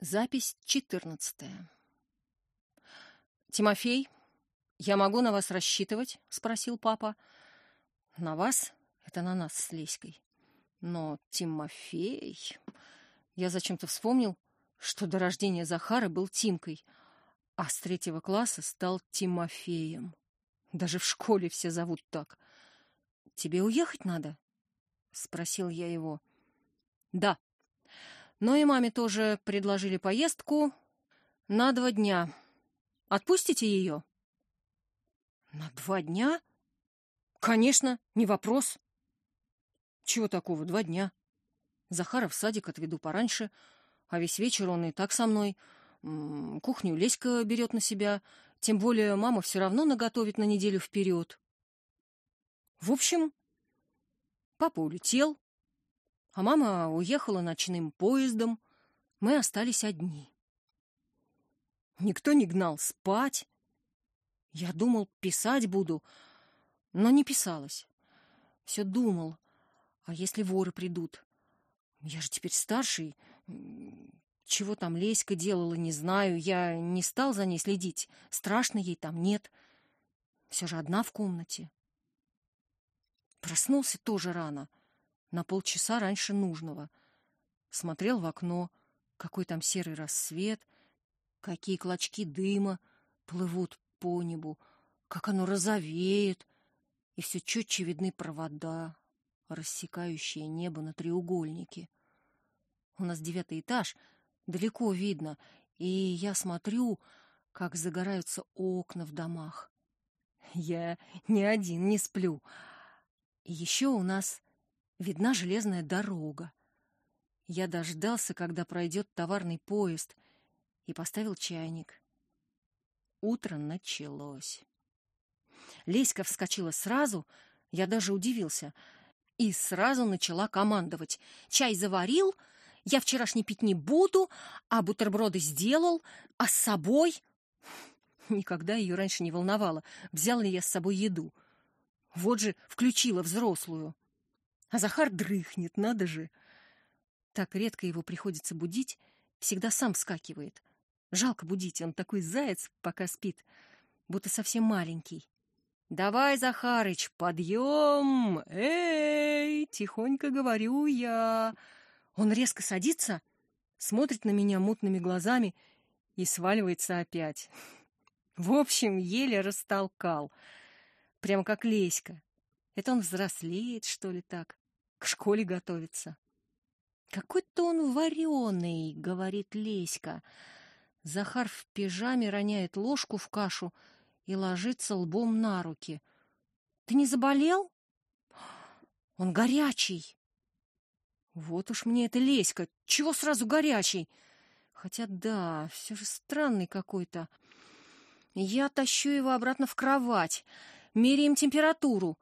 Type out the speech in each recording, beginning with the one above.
Запись 14. «Тимофей, я могу на вас рассчитывать?» — спросил папа. «На вас?» — это на нас с Леськой. Но Тимофей... Я зачем-то вспомнил, что до рождения Захара был Тимкой, а с 3 класса стал Тимофеем. Даже в школе все зовут так. «Тебе уехать надо?» — спросил я его. «Да. Но и маме тоже предложили поездку на 2 дня. Отпустите ее?» «На 2 дня? Конечно, не вопрос». «Чего такого, 2 дня? Захара в садик отведу пораньше, а весь вечер он и так со мной. Кухню Леська берет на себя, тем более мама все равно наготовит на неделю вперед». В общем, папа улетел, а мама уехала ночным поездом. Мы остались одни. Никто не гнал спать. Я думал, писать буду, но не писалось. Все думал, а если воры придут? Я же теперь старший. Чего там Леська делала, не знаю. Я не стал за ней следить. Страшно ей там нет. Все же одна в комнате. Проснулся тоже рано, на полчаса раньше нужного. Смотрел в окно, какой там серый рассвет, какие клочки дыма плывут по небу, как оно розовеет, и все четче видны провода, рассекающие небо на треугольнике. У нас 9-й этаж, далеко видно, и я смотрю, как загораются окна в домах. Я ни один не сплю. И еще у нас видна железная дорога. Я дождался, когда пройдет товарный поезд, и поставил чайник. Утро началось. Леська вскочила сразу, я даже удивился, и сразу начала командовать. «Чай заварил, я вчерашний пить не буду, а бутерброды сделал, а с собой...» Никогда ее раньше не волновало, взял ли я с собой еду. Вот же включила взрослую. А Захар дрыхнет, надо же. Так редко его приходится будить, всегда сам вскакивает. Жалко будить, он такой заяц, пока спит, будто совсем маленький. «Давай, Захарыч, подъем! Эй!» — тихонько говорю я. Он резко садится, смотрит на меня мутными глазами и сваливается опять. В общем, еле растолкал. Прямо как Леська. Это он взрослеет, что ли, так? К школе готовится. «Какой-то он вареный», — говорит Леська. Захар в пижаме роняет ложку в кашу и ложится лбом на руки. «Ты не заболел?» «Он горячий». Вот уж мне это Леська. Чего сразу горячий? Хотя да, все же странный какой-то. Я тащу его обратно в кровать. Меряем температуру.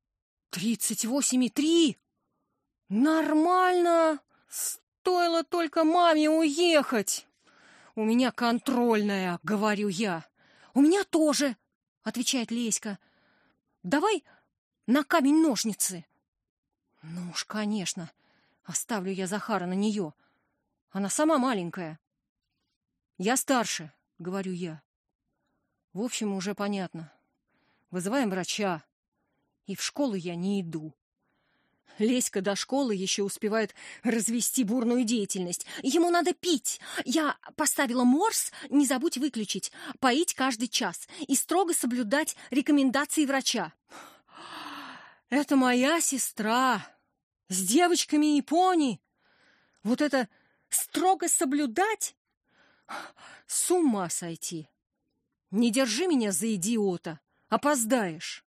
38,3. Нормально. Стоило только маме уехать. У меня контрольная, говорю я. У меня тоже, отвечает Леська. Давай на камень-ножницы. Ну уж, конечно. Оставлю я Захара на нее. Она сама маленькая. Я старше, говорю я. В общем, уже понятно. Вызываем врача. И в школу я не иду. Леська до школы еще успевает развести бурную деятельность. Ему надо пить. Я поставила морс, не забудь выключить. Поить каждый час. И строго соблюдать рекомендации врача. Это моя сестра. С девочками и пони. Вот это строго соблюдать? С ума сойти. Не держи меня за идиота. Опоздаешь.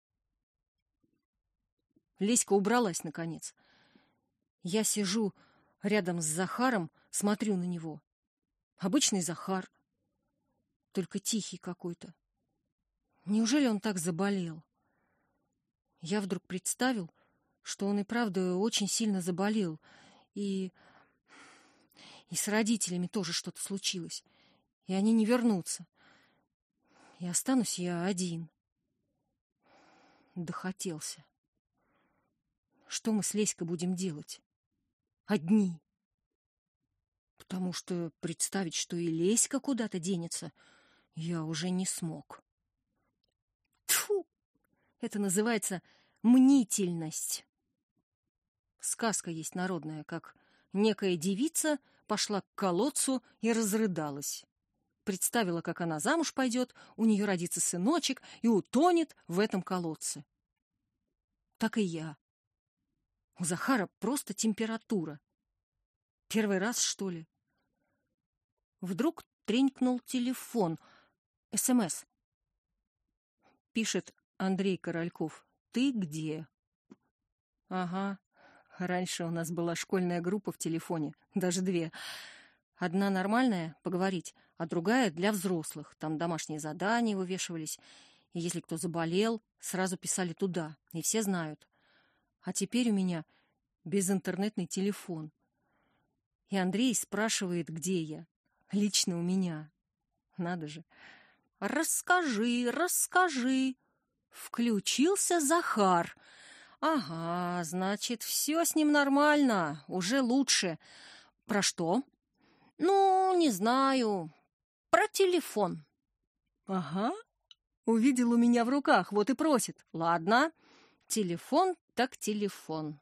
Леська убралась, наконец. Я сижу рядом с Захаром, смотрю на него. Обычный Захар, только тихий какой-то. Неужели он так заболел? Я вдруг представил, что он и правда очень сильно заболел, и с родителями тоже что-то случилось, и они не вернутся. И останусь я один. Дохотелся. Что мы с Леськой будем делать? Одни. потому что представить, что и Леська куда-то денется, я уже не смог. Тьфу! Это называется мнительность. Сказка есть народная, как некая девица пошла к колодцу и разрыдалась. Представила, как она замуж пойдет, у нее родится сыночек и утонет в этом колодце. Так и я. У Захара просто температура. Первый раз, что ли? Вдруг тренькнул телефон. СМС. Пишет Андрей Корольков. Ты где? Ага. Раньше у нас была школьная группа в телефоне, даже 2. Одна нормальная, поговорить, а другая для взрослых. Там домашние задания вывешивались. И если кто заболел, сразу писали туда, и все знают. А теперь у меня безинтернетный телефон. И Андрей спрашивает, где я. Лично у меня. Надо же. Расскажи, расскажи. Включился Захар. Ага, значит, все с ним нормально, уже лучше. Про что? Ну, не знаю. Про телефон. Ага. Увидел у меня в руках, вот и просит. Ладно, телефон так телефон.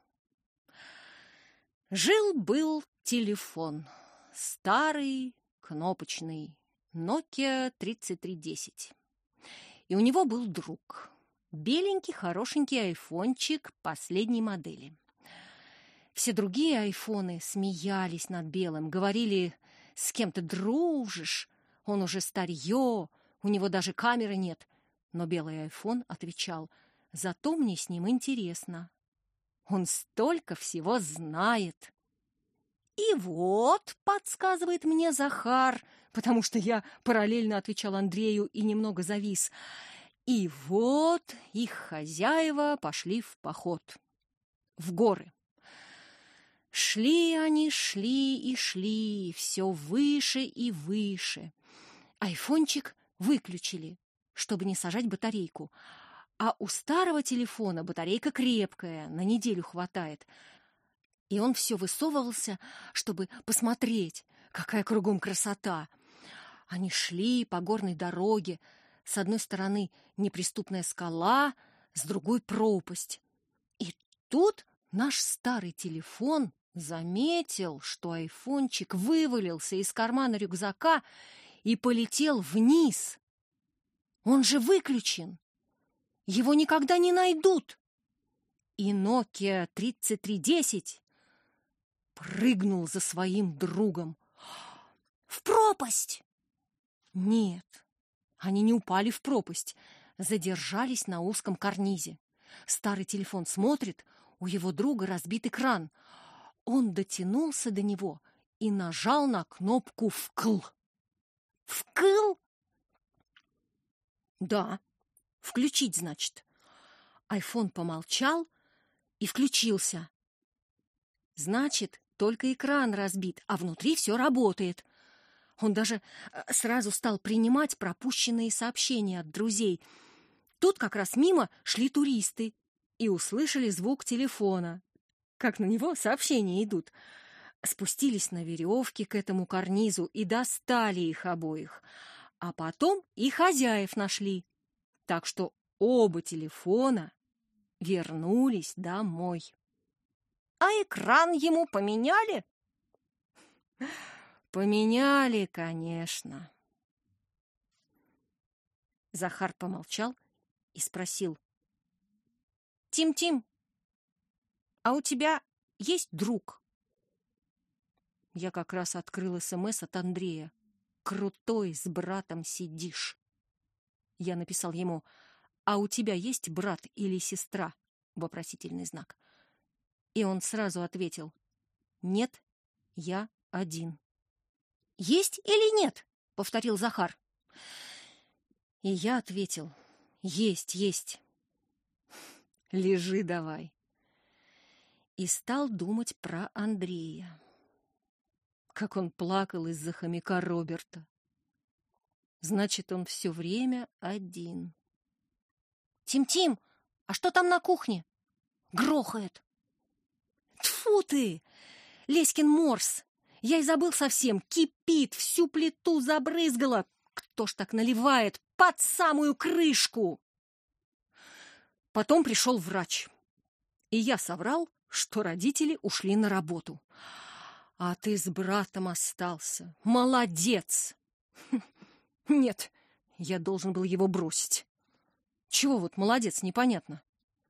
Жил-был телефон. Старый, кнопочный. Nokia 3310. И у него был друг. Беленький, хорошенький айфончик последней модели. Все другие айфоны смеялись над Белым, говорили, с кем ты дружишь, он уже старье, у него даже камеры нет. Но Белый айфон отвечал, зато мне с ним интересно. Он столько всего знает. И вот, подсказывает мне Захар, потому что я параллельно отвечал Андрею и немного завис. И вот их хозяева пошли в поход. В горы. Шли они, шли и шли, все выше и выше. Айфончик выключили, чтобы не сажать батарейку. А у старого телефона батарейка крепкая, на неделю хватает. И он все высовывался, чтобы посмотреть, какая кругом красота. Они шли по горной дороге. С одной стороны неприступная скала, с другой пропасть. И тут наш старый телефон заметил, что айфончик вывалился из кармана рюкзака и полетел вниз. Он же выключен. Его никогда не найдут. И Nokia 3310 прыгнул за своим другом. В пропасть! Нет, они не упали в пропасть, задержались на узком карнизе. Старый телефон смотрит, у его друга разбит экран. Он дотянулся до него и нажал на кнопку «вкл». «Вкл»? Да, включить, значит. Айфон помолчал и включился. Значит, только экран разбит, а внутри все работает. Он даже сразу стал принимать пропущенные сообщения от друзей. Тут как раз мимо шли туристы и услышали звук телефона. Как на него сообщения идут. Спустились на веревке к этому карнизу и достали их обоих. А потом и хозяев нашли. Так что оба телефона вернулись домой. А экран ему поменяли? Поменяли, конечно. Захар помолчал и спросил. Тим-Тим, а у тебя есть друг? Я как раз открыл СМС от Андрея. Крутой с братом сидишь. Я написал ему, а у тебя есть брат или сестра? Вопросительный знак. И он сразу ответил, нет, я один. Есть или нет? Повторил Захар. И я ответил, есть, есть. Лежи давай. И стал думать про Андрея. Как он плакал из-за хомяка Роберта. Значит, он все время один. Тим-Тим, а что там на кухне? Грохает. Тьфу ты! Леськин морс. Я и забыл совсем. Кипит, всю плиту забрызгала. Кто ж так наливает под самую крышку? Потом пришел врач. И я соврал, что родители ушли на работу. А ты с братом остался. Молодец! Нет, я должен был его бросить. Чего вот молодец, непонятно.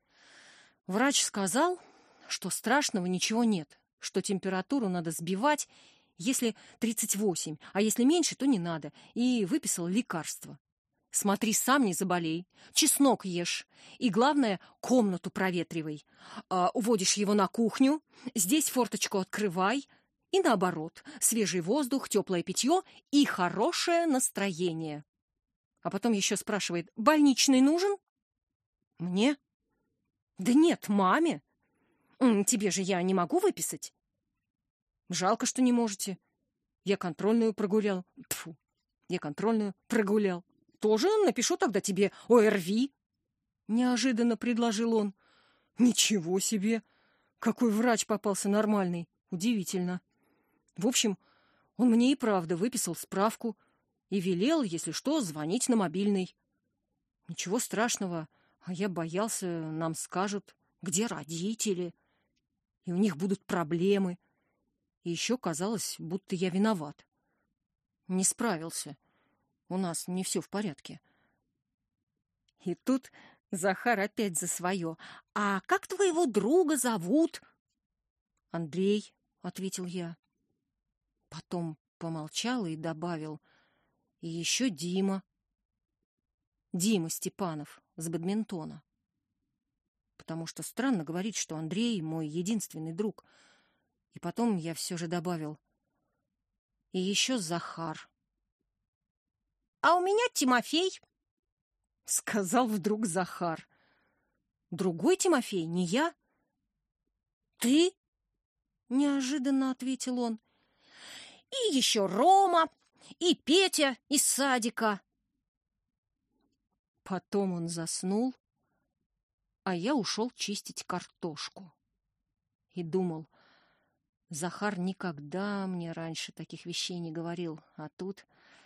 Врач сказал, что страшного ничего нет, что температуру надо сбивать, если 38, а если меньше, то не надо, и выписал лекарство. Смотри, сам не заболей, чеснок ешь, и, главное, комнату проветривай. Уводишь его на кухню, здесь форточку открывай, и наоборот, свежий воздух, теплое питье и хорошее настроение. А потом еще спрашивает, больничный нужен? Мне? Да нет, маме. Тебе же я не могу выписать. Жалко, что не можете. Я контрольную прогулял. Тьфу, я контрольную прогулял. Тоже напишу тогда тебе ОРВИ. Неожиданно предложил он. Ничего себе! Какой врач попался нормальный. Удивительно. В общем, он мне и правда выписал справку и велел, если что, звонить на мобильный. Ничего страшного, а я боялся, нам скажут, где родители, и у них будут проблемы. И еще казалось, будто я виноват. Не справился. У нас не все в порядке. И тут Захар опять за свое. «А как твоего друга зовут?» «Андрей», — ответил я. Потом помолчал и добавил. «И еще Дима. Дима Степанов с бадминтона». Потому что странно говорить, что Андрей мой единственный друг. И потом я все же добавил. И еще Захар. «А у меня Тимофей», — сказал вдруг Захар. «Другой Тимофей, не я?» «Ты?» — неожиданно ответил он. «И еще Рома, и Петя из садика». Потом он заснул, а я ушел чистить картошку. И думал, Захар никогда мне раньше таких вещей не говорил, а тут...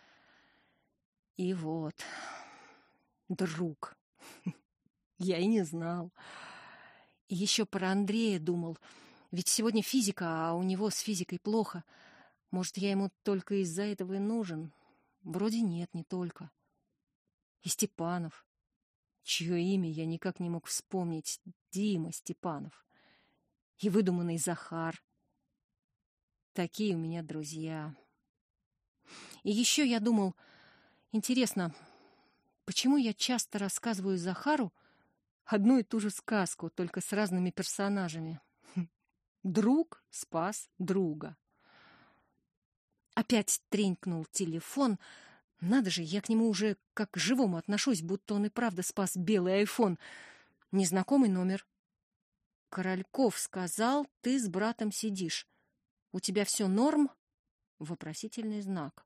И вот, друг. Я и не знал. И еще про Андрея думал, ведь сегодня физика, а у него с физикой плохо. Может, я ему только из-за этого и нужен? Вроде нет, не только. И Степанов, чье имя я никак не мог вспомнить, Дима Степанов. И выдуманный Захар. Такие у меня друзья. И еще я думал, интересно, почему я часто рассказываю Захару одну и ту же сказку, только с разными персонажами? Друг спас друга. Опять тренькнул телефон. Надо же, я к нему уже как к живому отношусь, будто он и правда спас белый айфон. Незнакомый номер. Корольков сказал, ты с братом сидишь. У тебя все норм? Вопросительный знак.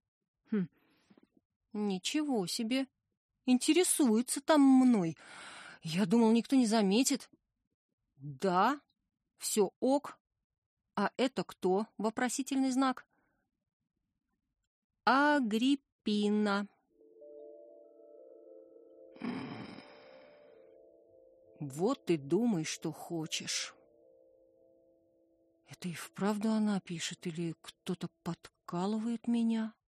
Ничего себе. Интересуется там мной. Я думал, никто не заметит. Да, все ок. А это кто? Вопросительный знак. Агриппина. Вот и думай, что хочешь. Это и вправду она пишет, или кто-то подкалывает меня?